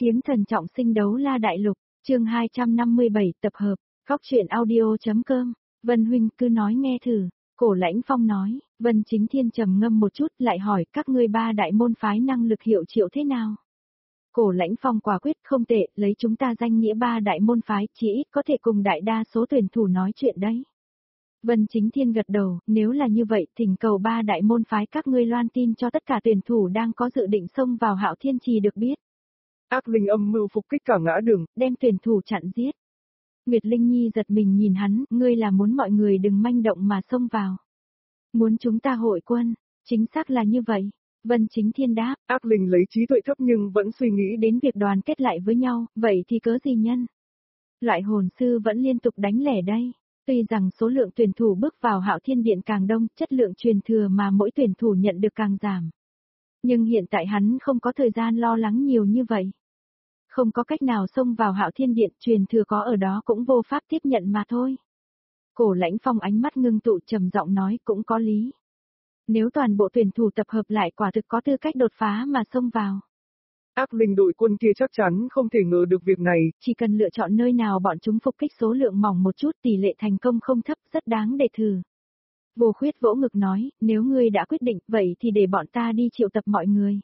Kiếm thần trọng sinh đấu la đại lục, chương 257 tập hợp, góc truyện audio.com, Vân huynh cứ nói nghe thử, Cổ Lãnh Phong nói, Vân Chính Thiên trầm ngâm một chút lại hỏi các ngươi ba đại môn phái năng lực hiệu triệu thế nào. Cổ Lãnh Phong quả quyết không tệ, lấy chúng ta danh nghĩa ba đại môn phái chỉ ít có thể cùng đại đa số tuyển thủ nói chuyện đấy. Vân Chính Thiên gật đầu, nếu là như vậy thỉnh cầu ba đại môn phái các ngươi loan tin cho tất cả tuyển thủ đang có dự định xông vào Hạo Thiên Trì được biết. Ác linh âm mưu phục kích cả ngã đường, đem tuyển thủ chặn giết. Nguyệt Linh Nhi giật mình nhìn hắn, ngươi là muốn mọi người đừng manh động mà xông vào. Muốn chúng ta hội quân, chính xác là như vậy. Vân Chính Thiên đáp, ác linh lấy trí tuệ thấp nhưng vẫn suy nghĩ đến việc đoàn kết lại với nhau, vậy thì cớ gì nhân? Loại hồn sư vẫn liên tục đánh lẻ đây. Tuy rằng số lượng tuyển thủ bước vào Hạo Thiên Điện càng đông, chất lượng truyền thừa mà mỗi tuyển thủ nhận được càng giảm. Nhưng hiện tại hắn không có thời gian lo lắng nhiều như vậy. Không có cách nào xông vào Hạo Thiên Điện, truyền thừa có ở đó cũng vô pháp tiếp nhận mà thôi. Cổ Lãnh Phong ánh mắt ngưng tụ trầm giọng nói cũng có lý. Nếu toàn bộ tuyển thủ tập hợp lại quả thực có tư cách đột phá mà xông vào. Ác linh đội quân kia chắc chắn không thể ngờ được việc này. Chỉ cần lựa chọn nơi nào bọn chúng phục kích số lượng mỏng một chút tỷ lệ thành công không thấp rất đáng để thử. Vô Khuyết vỗ ngực nói, nếu ngươi đã quyết định vậy thì để bọn ta đi triệu tập mọi người.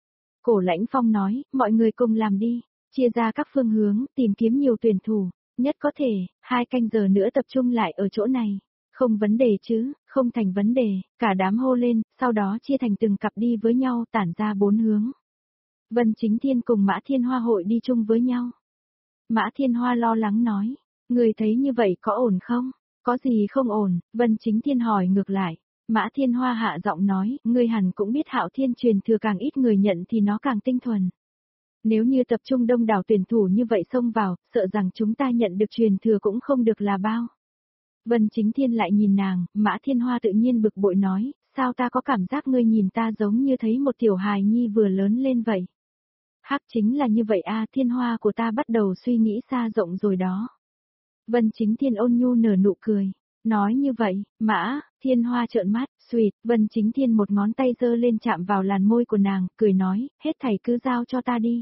Cổ Lãnh Phong nói, mọi người cùng làm đi. Chia ra các phương hướng, tìm kiếm nhiều tuyển thủ, nhất có thể, 2 canh giờ nữa tập trung lại ở chỗ này. Không vấn đề chứ, không thành vấn đề, cả đám hô lên, sau đó chia thành từng cặp đi với nhau tản ra 4 hướng. Vân Chính Thiên cùng Mã Thiên Hoa hội đi chung với nhau. Mã Thiên Hoa lo lắng nói, người thấy như vậy có ổn không? Có gì không ổn? Vân Chính Thiên hỏi ngược lại. Mã Thiên Hoa hạ giọng nói, ngươi hẳn cũng biết Hạo Thiên truyền thừa càng ít người nhận thì nó càng tinh thuần. Nếu như tập trung đông đảo tuyển thủ như vậy xông vào, sợ rằng chúng ta nhận được truyền thừa cũng không được là bao. Vân Chính Thiên lại nhìn nàng, Mã Thiên Hoa tự nhiên bực bội nói, sao ta có cảm giác ngươi nhìn ta giống như thấy một tiểu hài nhi vừa lớn lên vậy. Hắc chính là như vậy a, Thiên Hoa của ta bắt đầu suy nghĩ xa rộng rồi đó. Vân Chính Thiên ôn nhu nở nụ cười, nói như vậy, Mã Thiên Hoa trợn mắt, suýt, Vân Chính Thiên một ngón tay giơ lên chạm vào làn môi của nàng, cười nói, hết thảy cứ giao cho ta đi.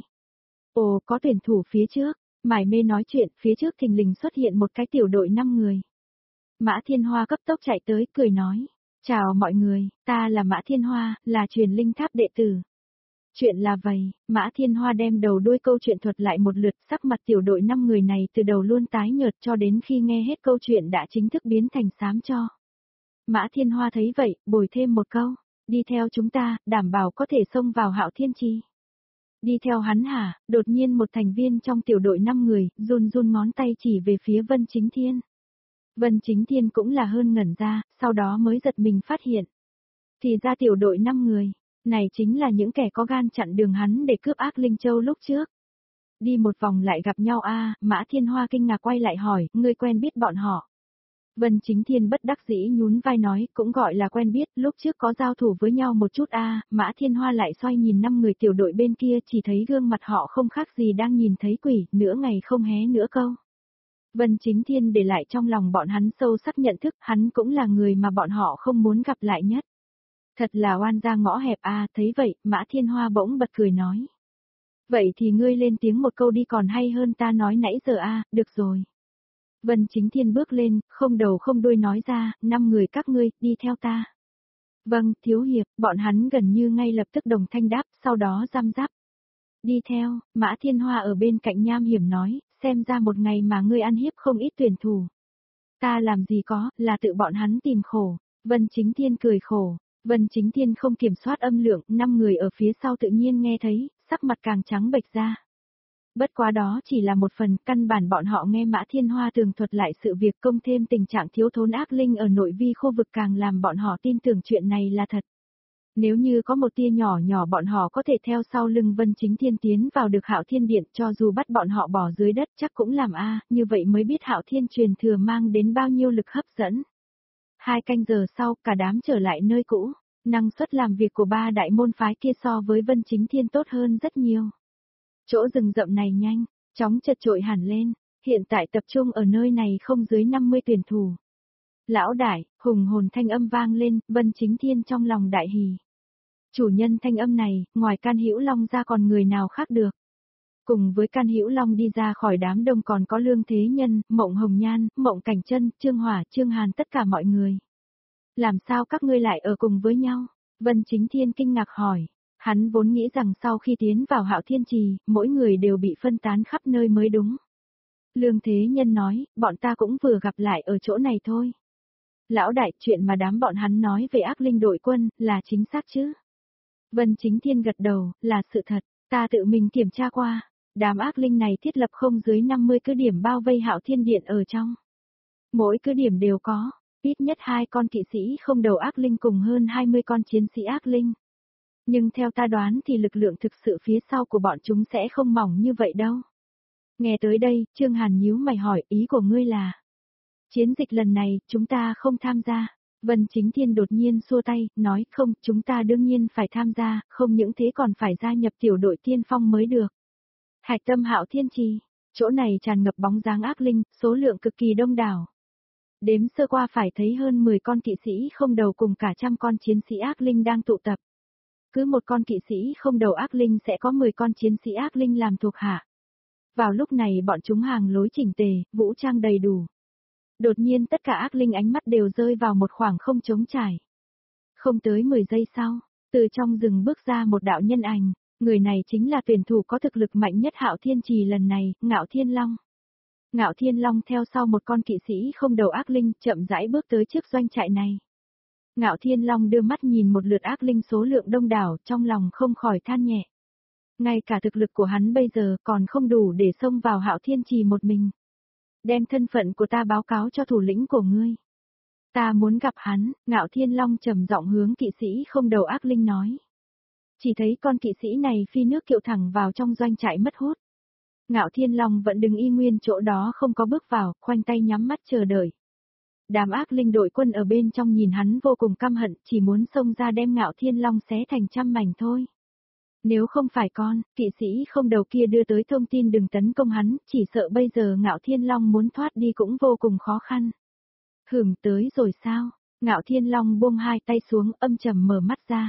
Ồ, có tuyển thủ phía trước, mải mê nói chuyện, phía trước thình lình xuất hiện một cái tiểu đội 5 người. Mã Thiên Hoa cấp tốc chạy tới, cười nói, chào mọi người, ta là Mã Thiên Hoa, là truyền linh tháp đệ tử. Chuyện là vậy, Mã Thiên Hoa đem đầu đuôi câu chuyện thuật lại một lượt, sắc mặt tiểu đội 5 người này từ đầu luôn tái nhợt cho đến khi nghe hết câu chuyện đã chính thức biến thành xám cho. Mã Thiên Hoa thấy vậy, bồi thêm một câu, đi theo chúng ta, đảm bảo có thể xông vào Hạo Thiên Trì. Đi theo hắn hả? Đột nhiên một thành viên trong tiểu đội 5 người, run run ngón tay chỉ về phía Vân Chính Thiên. Vân Chính Thiên cũng là hơn ngẩn ra, sau đó mới giật mình phát hiện. Thì ra tiểu đội 5 người, này chính là những kẻ có gan chặn đường hắn để cướp Ác Linh Châu lúc trước. Đi một vòng lại gặp nhau Mã Thiên Hoa kinh ngạc quay lại hỏi, ngươi quen biết bọn họ. Vân Chính Thiên bất đắc dĩ nhún vai nói, cũng gọi là quen biết, lúc trước có giao thủ với nhau một chút Mã Thiên Hoa lại xoay nhìn 5 người tiểu đội bên kia chỉ thấy gương mặt họ không khác gì đang nhìn thấy quỷ, nửa ngày không hé nửa câu. Vân Chính Thiên để lại trong lòng bọn hắn sâu sắc nhận thức, hắn cũng là người mà bọn họ không muốn gặp lại nhất. Thật là oan ra ngõ hẹp thấy vậy, Mã Thiên Hoa bỗng bật cười nói. Vậy thì ngươi lên tiếng một câu đi còn hay hơn ta nói nãy giờ được rồi. Vân Chính Thiên bước lên, không đầu không đuôi nói ra, 5 người các ngươi, đi theo ta. Vâng, thiếu hiệp, bọn hắn gần như ngay lập tức đồng thanh đáp, sau đó răm rắp. Đi theo, Mã Thiên Hoa ở bên cạnh nham hiểm nói, xem ra một ngày mà ngươi ăn hiếp không ít tuyển thủ. Ta làm gì có, là tự bọn hắn tìm khổ. Vân Chính Thiên cười khổ. Vân Chính Thiên không kiểm soát âm lượng, 5 người ở phía sau tự nhiên nghe thấy, sắc mặt càng trắng bệch ra. Bất quá đó chỉ là một phần, căn bản bọn họ nghe Mã Thiên Hoa tường thuật lại sự việc công thêm tình trạng thiếu thốn ác linh ở nội vi khu vực càng làm bọn họ tin tưởng chuyện này là thật. Nếu như có một tia nhỏ nhỏ bọn họ có thể theo sau lưng Vân Chính Thiên tiến vào được Hạo Thiên Điện cho dù bắt bọn họ bỏ dưới đất chắc cũng làm như vậy mới biết Hạo Thiên truyền thừa mang đến bao nhiêu lực hấp dẫn. 2 canh giờ sau, cả đám trở lại nơi cũ, năng suất làm việc của ba đại môn phái kia so với Vân Chính Thiên tốt hơn rất nhiều. Chỗ rừng rậm này nhanh, chóng chật trội hẳn lên, hiện tại tập trung ở nơi này không dưới 50 tuyển thủ. Lão đại, hùng hồn thanh âm vang lên, Vân Chính Thiên trong lòng đại hỉ. Chủ nhân thanh âm này, ngoài Can Hữu Long ra còn người nào khác được. Cùng với Can Hữu Long đi ra khỏi đám đông còn có Lương Thế Nhân, Mộng Hồng Nhan, Mộng Cảnh Chân, Trương Hỏa, Trương Hàn tất cả mọi người. Làm sao các ngươi lại ở cùng với nhau? Vân Chính Thiên kinh ngạc hỏi. Hắn vốn nghĩ rằng sau khi tiến vào Hạo Thiên Trì, mỗi người đều bị phân tán khắp nơi mới đúng. Lương Thế Nhân nói, bọn ta cũng vừa gặp lại ở chỗ này thôi. Lão đại, chuyện mà đám bọn hắn nói về ác linh đội quân, là chính xác chứ? Vân Chính Thiên gật đầu, là sự thật, ta tự mình kiểm tra qua. Đám ác linh này thiết lập không dưới 50 cứ điểm bao vây Hạo Thiên Điện ở trong. Mỗi cứ điểm đều có, ít nhất 2 con kỵ sĩ không đầu ác linh cùng hơn 20 con chiến sĩ ác linh. Nhưng theo ta đoán thì lực lượng thực sự phía sau của bọn chúng sẽ không mỏng như vậy đâu. Nghe tới đây, Trương Hàn nhíu mày hỏi, ý của ngươi là chiến dịch lần này, chúng ta không tham gia. Vân Chính Thiên đột nhiên xua tay, nói không, chúng ta đương nhiên phải tham gia, không những thế còn phải gia nhập tiểu đội tiên phong mới được. Hạch Tâm Hạo Thiên Trì, chỗ này tràn ngập bóng dáng ác linh, số lượng cực kỳ đông đảo. Đếm sơ qua phải thấy hơn 10 con kỵ sĩ không đầu cùng cả trăm con chiến sĩ ác linh đang tụ tập. Cứ một con kỵ sĩ không đầu ác linh sẽ có 10 con chiến sĩ ác linh làm thuộc hạ. Vào lúc này bọn chúng hàng lối chỉnh tề, vũ trang đầy đủ. Đột nhiên tất cả ác linh ánh mắt đều rơi vào một khoảng không trống trải. Không tới 10 giây sau, từ trong rừng bước ra một đạo nhân ảnh, người này chính là tuyển thủ có thực lực mạnh nhất Hạo Thiên Trì lần này, Ngạo Thiên Long. Ngạo Thiên Long theo sau một con kỵ sĩ không đầu ác linh, chậm rãi bước tới trước doanh trại này. Ngạo Thiên Long đưa mắt nhìn một lượt ác linh số lượng đông đảo, trong lòng không khỏi than nhẹ. Ngay cả thực lực của hắn bây giờ còn không đủ để xông vào Hạo Thiên Trì một mình. Đem thân phận của ta báo cáo cho thủ lĩnh của ngươi. Ta muốn gặp hắn, Ngạo Thiên Long trầm giọng hướng kỵ sĩ không đầu ác linh nói. Chỉ thấy con kỵ sĩ này phi nước kiệu thẳng vào trong doanh trại mất hút. Ngạo Thiên Long vẫn đứng y nguyên chỗ đó không có bước vào, khoanh tay nhắm mắt chờ đợi. Đám ác linh đội quân ở bên trong nhìn hắn vô cùng căm hận, chỉ muốn xông ra đem Ngạo Thiên Long xé thành trăm mảnh thôi. Nếu không phải con, kỵ sĩ không đầu kia đưa tới thông tin đừng tấn công hắn, chỉ sợ bây giờ Ngạo Thiên Long muốn thoát đi cũng vô cùng khó khăn. Tới rồi sao? Ngạo Thiên Long buông hai tay xuống, âm trầm mở mắt ra.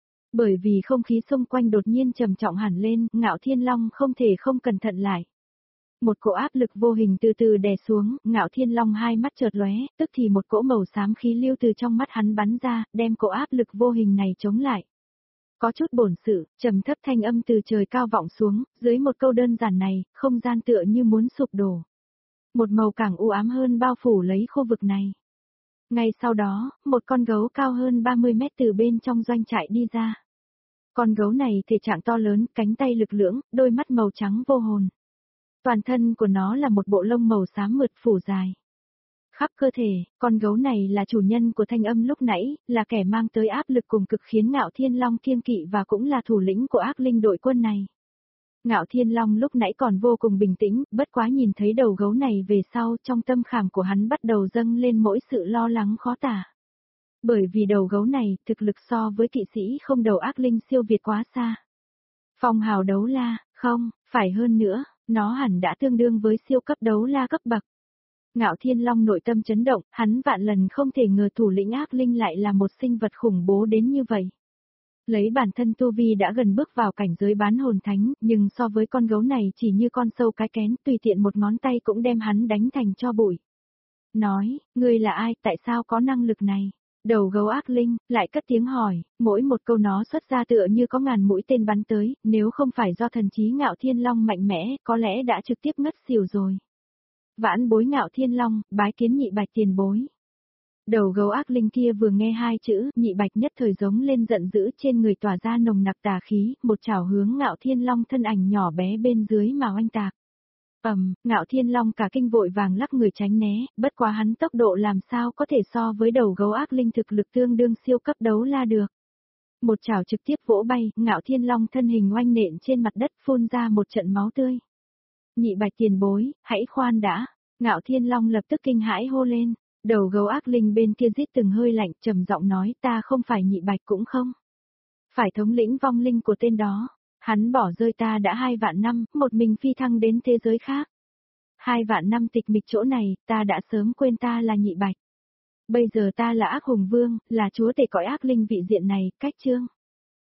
Bởi vì không khí xung quanh đột nhiên trầm trọng hẳn lên, Ngạo Thiên Long không thể không cẩn thận lại. Một cỗ áp lực vô hình từ từ đè xuống, Ngạo Thiên Long hai mắt chợt lóe, tức thì một cỗ màu xám khí lưu từ trong mắt hắn bắn ra, đem cỗ áp lực vô hình này chống lại. Có chút bổn sự, trầm thấp thanh âm từ trời cao vọng xuống, dưới một câu đơn giản này, không gian tựa như muốn sụp đổ. Một màu càng u ám hơn bao phủ lấy khu vực này. Ngay sau đó, một con gấu cao hơn 30 mét từ bên trong doanh trại đi ra. Con gấu này thể trạng to lớn, cánh tay lực lưỡng, đôi mắt màu trắng vô hồn. Toàn thân của nó là một bộ lông màu xám mượt phủ dài. Khắp cơ thể, con gấu này là chủ nhân của thanh âm lúc nãy, là kẻ mang tới áp lực cùng cực khiến Ngạo Thiên Long kiêng kỵ và cũng là thủ lĩnh của ác linh đội quân này. Ngạo Thiên Long lúc nãy còn vô cùng bình tĩnh, bất quá nhìn thấy đầu gấu này về sau trong tâm khảm của hắn bắt đầu dâng lên mỗi sự lo lắng khó tả. Bởi vì đầu gấu này, thực lực so với kỵ sĩ không đầu ác linh siêu việt quá xa. Phong hào đấu la, không, phải hơn nữa, nó hẳn đã tương đương với siêu cấp đấu la cấp bậc. Ngạo Thiên Long nội tâm chấn động, hắn vạn lần không thể ngờ thủ lĩnh ác linh lại là một sinh vật khủng bố đến như vậy. Lấy bản thân Tu Vi đã gần bước vào cảnh giới bán hồn thánh, nhưng so với con gấu này chỉ như con sâu cái kén, tùy tiện một ngón tay cũng đem hắn đánh thành tro bụi. Nói, ngươi là ai, tại sao có năng lực này? Đầu gấu ác linh, lại cất tiếng hỏi, mỗi một câu nó xuất ra tựa như có ngàn mũi tên bắn tới, nếu không phải do thần trí Ngạo Thiên Long mạnh mẽ, có lẽ đã trực tiếp ngất xỉu rồi. Vãn bối Ngạo Thiên Long, bái kiến Nhị Bạch tiền bối. Đầu gấu ác linh kia vừa nghe hai chữ, Nhị Bạch nhất thời giống lên giận dữ, trên người tỏa ra nồng nặc tà khí, một chảo hướng Ngạo Thiên Long thân ảnh nhỏ bé bên dưới mà oanh tạc. Ngạo Thiên Long cả kinh vội vàng lắc người tránh né, bất quá hắn tốc độ làm sao có thể so với đầu gấu ác linh thực lực tương đương siêu cấp đấu la được. Một chảo trực tiếp vỗ bay, Ngạo Thiên Long thân hình oanh nện trên mặt đất phun ra một trận máu tươi. Nhị Bạch tiền bối, hãy khoan đã. Ngạo Thiên Long lập tức kinh hãi hô lên. Đầu gấu ác linh bên kia rít từng hơi lạnh, trầm giọng nói, ta không phải Nhị Bạch cũng không phải thống lĩnh vong linh của tên đó. Hắn bỏ rơi ta đã 2 vạn năm, một mình phi thăng đến thế giới khác. 2 vạn năm tịch mịch chỗ này, ta đã sớm quên ta là Nhị Bạch. Bây giờ ta là ác hùng vương, là chúa tể cõi ác linh vị diện này, cách chương.